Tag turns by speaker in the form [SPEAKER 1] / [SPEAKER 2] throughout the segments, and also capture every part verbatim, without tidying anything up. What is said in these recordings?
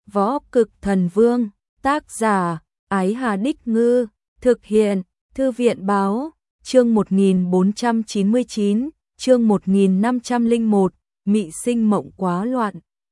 [SPEAKER 1] Võ Cực Thần Vương, tác giả, Ái Hà Đích Ngư, thực hiện, Thư viện Báo, chương một nghìn bốn trăm chín mươi chín, chương một nghìn năm trăm lẻ một, Mị Sinh Mộng Quá Loạn.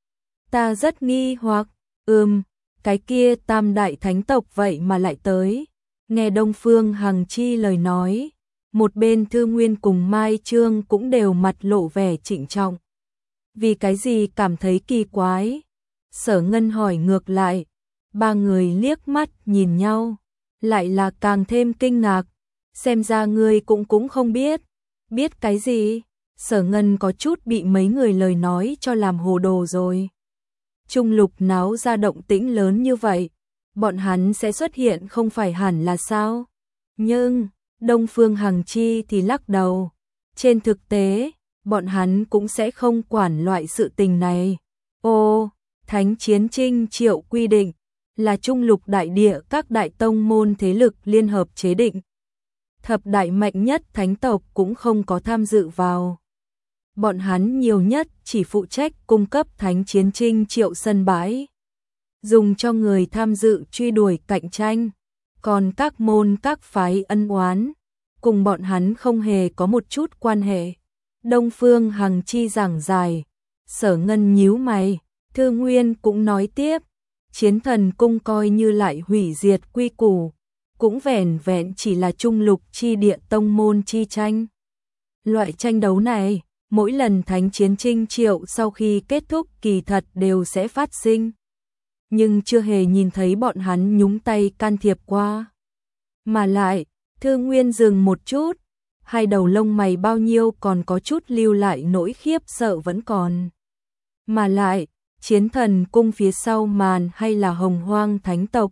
[SPEAKER 1] Ta rất nghi hoặc, ừm, cái kia tam đại thánh tộc vậy mà lại tới. Nghe Đông Phương Hằng Chi lời nói, một bên Thư Nguyên cùng Mai Trương cũng đều mặt lộ vẻ trịnh trọng. Vì cái gì cảm thấy kỳ quái? Sở Ngân hỏi ngược lại, ba người liếc mắt nhìn nhau, lại là càng thêm kinh ngạc, xem ra ngươi cũng cũng không biết. Biết cái gì? Sở Ngân có chút bị mấy người lời nói cho làm hồ đồ rồi. Trung Lục náo ra động tĩnh lớn như vậy, bọn hắn sẽ xuất hiện không phải hẳn là sao? Nhưng, Đông Phương Hằng Chi thì lắc đầu. Trên thực tế, bọn hắn cũng sẽ không quản loại sự tình này. Ô, Thánh Chiến Trinh Triệu quy định là Trung Lục đại địa các đại tông môn thế lực liên hợp chế định. Thập đại mạnh nhất thánh tộc cũng không có tham dự vào. Bọn hắn nhiều nhất chỉ phụ trách cung cấp Thánh Chiến Trinh Triệu sân bãi, dùng cho người tham dự truy đuổi cạnh tranh. Còn các môn các phái ân oán, cùng bọn hắn không hề có một chút quan hệ. Đông Phương Hằng Chi giảng giải, Sở Ngân nhíu mày, Thư Nguyên cũng nói tiếp, Chiến Thần Cung coi như lại hủy diệt quy củ, cũng vẻn vẹn chỉ là Trung Lục chi địa tông môn chi tranh. Loại tranh đấu này, mỗi lần Thánh Chiến Trinh Triệu sau khi kết thúc kỳ thật đều sẽ phát sinh. Nhưng chưa hề nhìn thấy bọn hắn nhúng tay can thiệp qua. Mà lại, Thư Nguyên dừng một chút, hai đầu lông mày bao nhiêu còn có chút lưu lại nỗi khiếp sợ vẫn còn. Mà lại, Chiến Thần Cung phía sau màn hay là Hồng Hoang Thánh tộc?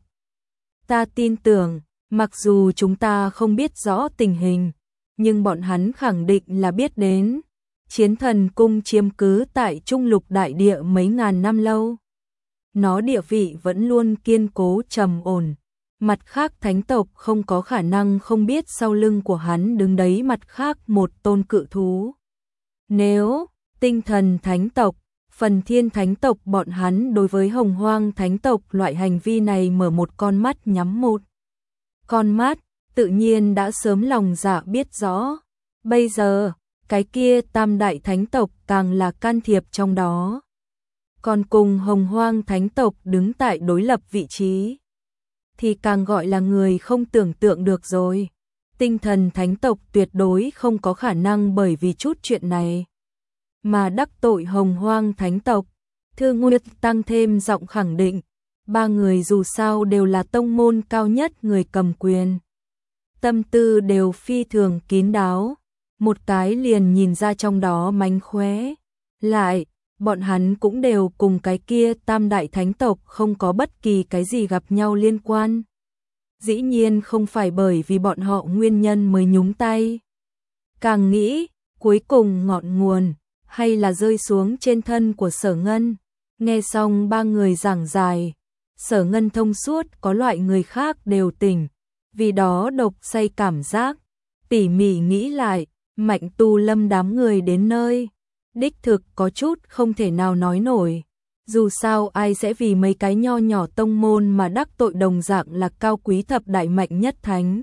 [SPEAKER 1] Ta tin tưởng, mặc dù chúng ta không biết rõ tình hình, nhưng bọn hắn khẳng định là biết đến. Chiến Thần Cung chiếm cứ tại Trung Lục đại địa mấy ngàn năm lâu. Nó địa vị vẫn luôn kiên cố trầm ổn. Mặt khác thánh tộc không có khả năng không biết sau lưng của hắn đứng đấy mặt khác một tôn cự thú. Nếu Tinh Thần Thánh tộc, Phần Thiên Thánh tộc bọn hắn đối với Hồng Hoang Thánh tộc loại hành vi này mở một con mắt nhắm một con mắt, tự nhiên đã sớm lòng dạ biết rõ. Bây giờ, cái kia tam đại thánh tộc càng là can thiệp trong đó. Còn cùng Hồng Hoang Thánh tộc đứng tại đối lập vị trí, thì càng gọi là người không tưởng tượng được rồi. Tinh Thần Thánh tộc tuyệt đối không có khả năng bởi vì chút chuyện này mà đắc tội Hồng Hoang Thánh tộc. Thư Nguyên tăng thêm giọng khẳng định, ba người dù sao đều là tông môn cao nhất người cầm quyền. Tâm tư đều phi thường kín đáo, một cái liền nhìn ra trong đó mánh khóe. Lại, bọn hắn cũng đều cùng cái kia tam đại thánh tộc không có bất kỳ cái gì gặp nhau liên quan. Dĩ nhiên không phải bởi vì bọn họ nguyên nhân mới nhúng tay. Càng nghĩ, cuối cùng ngọn nguồn, hay là rơi xuống trên thân của Sở Ngân. Nghe xong ba người giảng giải, Sở Ngân thông suốt có loại người khác đều tỉnh, vì đó độc say cảm giác. Tỉ mỉ nghĩ lại, Mạnh Tu Lâm đám người đến nơi, đích thực có chút không thể nào nói nổi. Dù sao ai sẽ vì mấy cái nho nhỏ tông môn mà đắc tội đồng dạng là cao quý thập đại mạnh nhất thánh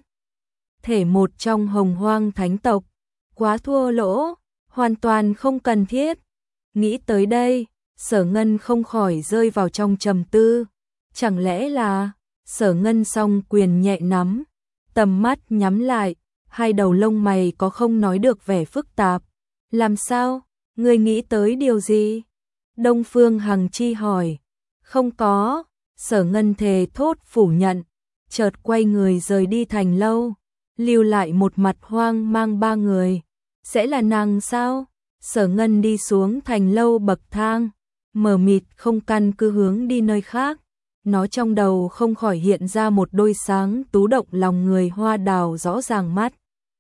[SPEAKER 1] thể một trong Hồng Hoang Thánh tộc. Quá thua lỗ, hoàn toàn không cần thiết. Nghĩ tới đây, Sở Ngân không khỏi rơi vào trong trầm tư. Chẳng lẽ là... Sở Ngân song quyền nhẹ nắm, tầm mắt nhắm lại, hai đầu lông mày có không nói được vẻ phức tạp. Làm sao? Ngươi nghĩ tới điều gì? Đông Phương Hằng Chi hỏi. Không có. Sở Ngân thề thốt phủ nhận, chợt quay người rời đi thành lâu, lưu lại một mặt hoang mang ba người. Sẽ là nàng sao? Sở Ngân đi xuống thành lâu bậc thang, mờ mịt không căn cứ hướng đi nơi khác. Nó trong đầu không khỏi hiện ra một đôi sáng tú động lòng người hoa đào rõ ràng mắt.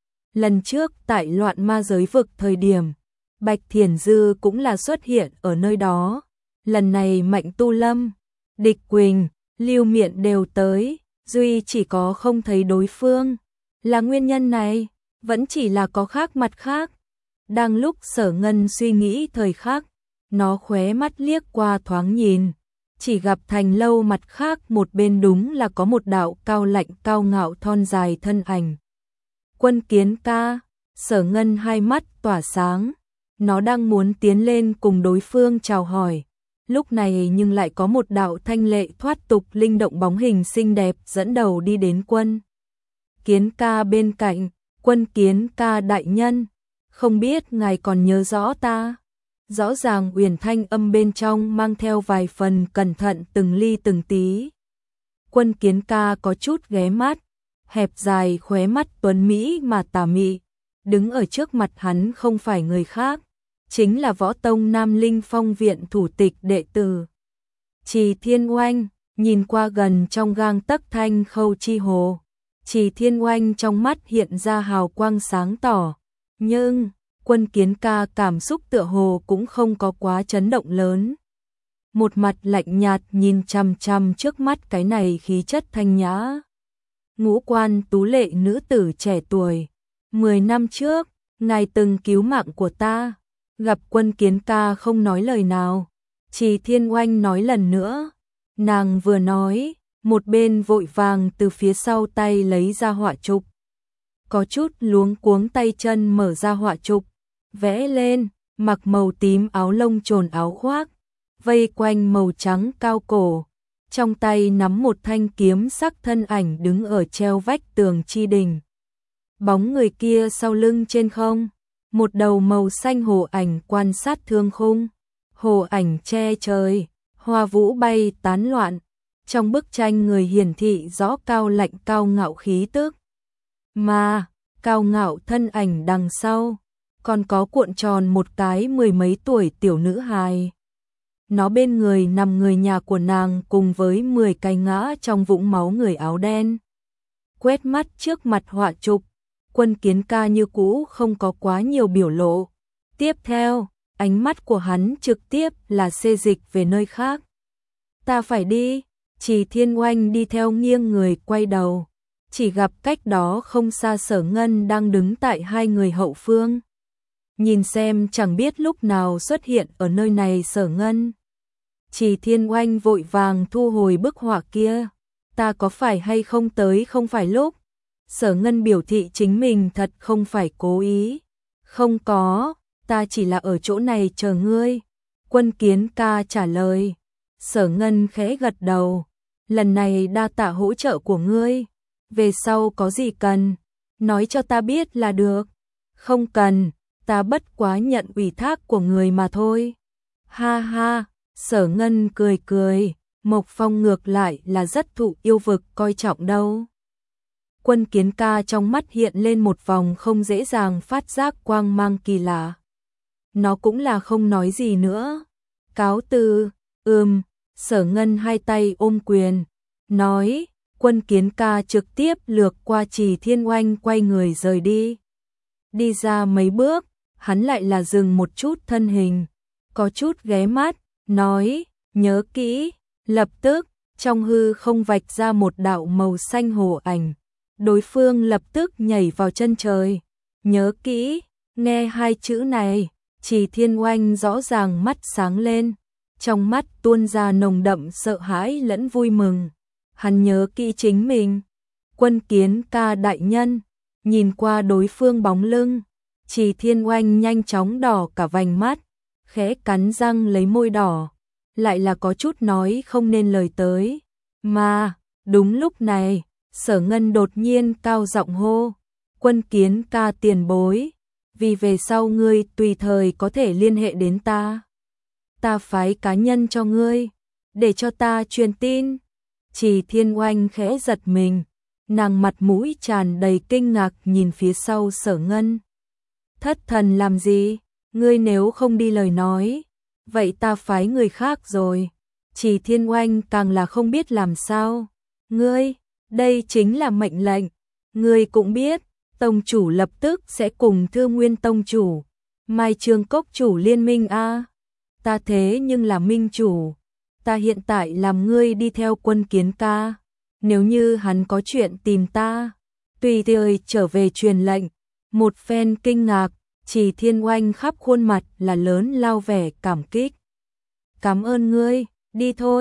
[SPEAKER 1] Lần trước tại loạn ma giới vực thời điểm, Bạch Thiền Dư cũng là xuất hiện ở nơi đó. Lần này Mạnh Tu Lâm, Địch Quỳnh, Lưu Miện đều tới, duy chỉ có không thấy đối phương. Là nguyên nhân này, vẫn chỉ là có khác mặt khác. Đang lúc Sở Ngân suy nghĩ thời khắc, nó khóe mắt liếc qua thoáng nhìn, chỉ gặp thành lâu mặt khác một bên đúng là có một đạo cao lạnh cao ngạo thon dài thân ảnh. Quân Kiến ca, Sở Ngân hai mắt tỏa sáng, nó đang muốn tiến lên cùng đối phương chào hỏi. Lúc này nhưng lại có một đạo thanh lệ thoát tục linh động bóng hình xinh đẹp dẫn đầu đi đến Quân Kiến ca bên cạnh. Quân Kiến ca đại nhân, không biết ngài còn nhớ rõ ta? Rõ ràng uyển thanh âm bên trong mang theo vài phần cẩn thận từng ly từng tí. Quân Kiến ca có chút ghé mắt, hẹp dài khóe mắt tuấn mỹ mà tà mị. Đứng ở trước mặt hắn không phải người khác, chính là Võ Tông Nam Linh Phong viện thủ tịch đệ tử Trì Thiên Oanh. Nhìn qua gần trong gang tấc thanh khâu chi hồ, Trì Thiên Oanh trong mắt hiện ra hào quang sáng tỏ, nhưng Quân Kiến ca cảm xúc tựa hồ cũng không có quá chấn động lớn. Một mặt lạnh nhạt nhìn chằm chằm trước mắt cái này khí chất thanh nhã, ngũ quan tú lệ nữ tử trẻ tuổi. Mười năm trước, ngài từng cứu mạng của ta. Gặp Quân Kiến ca không nói lời nào, Trì Thiên Oanh nói lần nữa. Nàng vừa nói, một bên vội vàng từ phía sau tay lấy ra họa trục. Có chút luống cuống tay chân mở ra họa trục, vẽ lên, mặc màu tím áo lông trồn áo khoác, vây quanh màu trắng cao cổ, trong tay nắm một thanh kiếm sắc thân ảnh đứng ở treo vách tường chi đình. Bóng người kia sau lưng trên không, một đầu màu xanh hồ ảnh quan sát thương khung, hồ ảnh che trời, hoa vũ bay tán loạn. Trong bức tranh người hiển thị rõ cao lạnh cao ngạo khí tức, mà cao ngạo thân ảnh đằng sau còn có cuộn tròn một cái mười mấy tuổi tiểu nữ hài. Nó bên người nằm người nhà của nàng cùng với mười cái ngã trong vũng máu người áo đen. Quét mắt trước mặt họa trục, Quân Kiến ca như cũ không có quá nhiều biểu lộ. Tiếp theo, ánh mắt của hắn trực tiếp là xê dịch về nơi khác. Ta phải đi. Trì Thiên Oanh đi theo nghiêng người quay đầu, chỉ gặp cách đó không xa Sở Ngân đang đứng tại hai người hậu phương. Nhìn xem chẳng biết lúc nào xuất hiện ở nơi này Sở Ngân. Trì Thiên Oanh vội vàng thu hồi bức họa kia. Ta có phải hay không tới không phải lúc? Sở Ngân biểu thị chính mình thật không phải cố ý. Không có, ta chỉ là ở chỗ này chờ ngươi. Quân Kiến ca trả lời. Sở Ngân khẽ gật đầu. Lần này đa tạ hỗ trợ của ngươi. Về sau có gì cần, nói cho ta biết là được. Không cần, ta bất quá nhận ủy thác của người mà thôi. Ha ha, Sở Ngân cười cười, Mộc Phong ngược lại là rất thụ yêu vực coi trọng đâu. Quân Kiến ca trong mắt hiện lên một vòng không dễ dàng phát giác quang mang kỳ lạ. Nó cũng là không nói gì nữa. Cáo từ, ừm, Sở Ngân hai tay ôm quyền, nói. Quân Kiến ca trực tiếp lược qua Trì Thiên Oanh quay người rời đi. Đi ra mấy bước, hắn lại là dừng một chút thân hình, có chút ghé mắt, nói, nhớ kỹ, lập tức, trong hư không vạch ra một đạo màu xanh hồ ảnh. Đối phương lập tức nhảy vào chân trời. Nhớ kỹ, nghe hai chữ này, Trì Thiên Oanh rõ ràng mắt sáng lên, trong mắt tuôn ra nồng đậm sợ hãi lẫn vui mừng. Hắn nhớ kỹ chính mình. Quân Kiến ca đại nhân, nhìn qua đối phương bóng lưng, Trì Thiên Oanh nhanh chóng đỏ cả vành mắt, khẽ cắn răng lấy môi đỏ, lại là có chút nói không nên lời tới. Mà, đúng lúc này, Sở Ngân đột nhiên cao giọng hô, Quân Kiến ca tiền bối, vì về sau ngươi tùy thời có thể liên hệ đến ta. Ta phái cá nhân cho ngươi, để cho ta truyền tin. Trì Thiên Oanh khẽ giật mình, nàng mặt mũi tràn đầy kinh ngạc nhìn phía sau Sở Ngân. Thất thần làm gì, ngươi nếu không đi lời nói, vậy ta phái người khác rồi. Trì Thiên Oanh càng là không biết làm sao. Ngươi, đây chính là mệnh lệnh, ngươi cũng biết, tông chủ lập tức sẽ cùng Thư Nguyên tông chủ, Mai Trường Cốc chủ liên minh a. Ta thế nhưng là minh chủ. Ta hiện tại làm ngươi đi theo Quân Kiến ca, nếu như hắn có chuyện tìm ta, tùy thời trở về truyền lệnh. Một phen kinh ngạc, Trì Thiên Oanh khắp khuôn mặt là lớn lao vẻ cảm kích. Cảm ơn ngươi, đi thôi.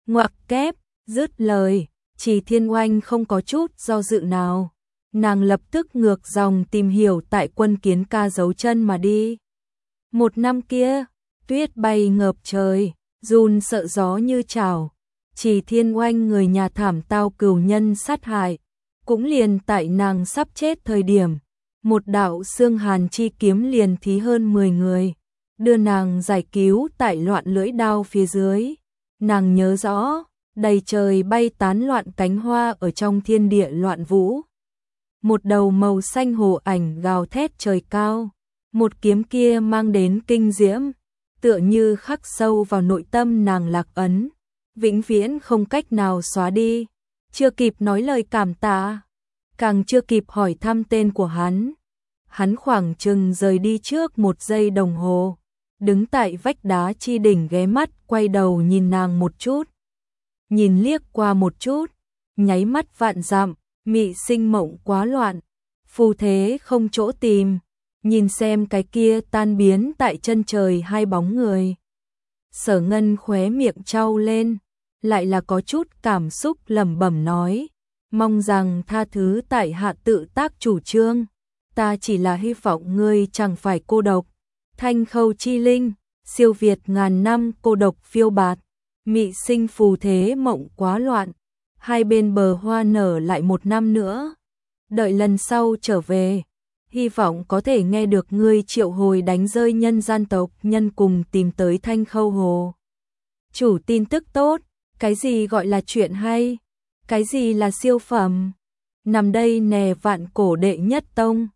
[SPEAKER 1] Ngoặc kép, dứt lời, Trì Thiên Oanh không có chút do dự nào. Nàng lập tức ngược dòng tìm hiểu tại Quân Kiến Ca giấu chân mà đi. Một năm kia, tuyết bay ngập trời, giun sợ gió như chảo. Trì Thiên Oanh người nhà thảm tao cừu nhân sát hại, cũng liền tại nàng sắp chết thời điểm, một đạo xương hàn chi kiếm liền thí hơn mười người, đưa nàng giải cứu tại loạn lưỡi đao phía dưới. Nàng nhớ rõ, đầy trời bay tán loạn cánh hoa ở trong thiên địa loạn vũ. Một đầu màu xanh hồ ảnh gào thét trời cao, một kiếm kia mang đến kinh diễm, tựa như khắc sâu vào nội tâm nàng lạc ấn, vĩnh viễn không cách nào xóa đi. Chưa kịp nói lời cảm tạ, càng chưa kịp hỏi thăm tên của hắn, hắn khoảng chừng rời đi trước một giây đồng hồ, đứng tại vách đá chi đỉnh ghé mắt quay đầu nhìn nàng một chút, nhìn liếc qua một chút, nháy mắt vạn dặm, mị sinh mộng quá loạn, phù thế không chỗ tìm, nhìn xem cái kia tan biến tại chân trời hai bóng người. Sở Ngân khóe miệng trao lên, lại là có chút cảm xúc lẩm bẩm nói, mong rằng tha thứ tại hạ tự tác chủ trương, ta chỉ là hy vọng ngươi chẳng phải cô độc. Thanh Khâu chi linh, siêu việt ngàn năm cô độc phiêu bạt, mị sinh phù thế mộng quá loạn, hai bên bờ hoa nở lại một năm nữa, đợi lần sau trở về, hy vọng có thể nghe được ngươi triệu hồi đánh rơi nhân gian tộc nhân cùng tìm tới Thanh Khâu Hồ. Chủ tin tức tốt, cái gì gọi là chuyện hay, cái gì là siêu phẩm, nằm đây nè vạn cổ đệ nhất tông.